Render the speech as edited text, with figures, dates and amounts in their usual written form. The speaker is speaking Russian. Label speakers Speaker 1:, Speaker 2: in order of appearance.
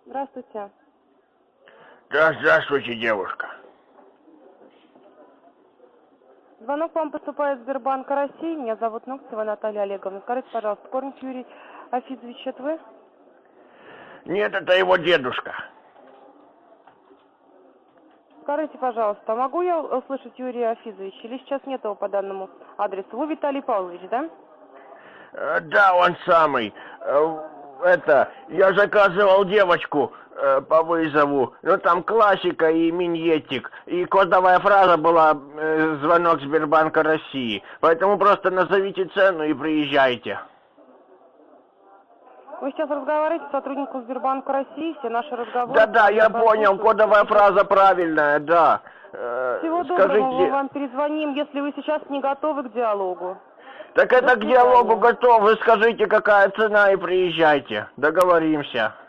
Speaker 1: Здравствуйте.
Speaker 2: Да, здравствуйте, девушка.
Speaker 1: Звонок вам поступает из Сбербанка России. Меня зовут Ногтева Наталья Олеговна. Скажите, пожалуйста, Корнев Юрий Афизович, это вы?
Speaker 2: Нет, это его дедушка.
Speaker 1: Скажите, пожалуйста, могу я услышать Юрия Афизовича или сейчас нет его по данному адресу? Вы Виталий Павлович, да?
Speaker 2: Да, он самый. Я заказывал девочку по вызову. Ну, там классика и миньетик. И кодовая фраза была «Звонок Сбербанка России». Поэтому просто назовите цену и приезжайте.
Speaker 1: Вы сейчас разговариваете с сотрудником Сбербанка России, все наши разговоры...
Speaker 2: Да-да, я понял, кодовая фраза правильная, да.
Speaker 1: Всего доброго, мы вам перезвоним, если вы сейчас не готовы к диалогу.
Speaker 2: Так это к диалогу готов. Вы скажите, какая цена, и приезжайте. Договоримся.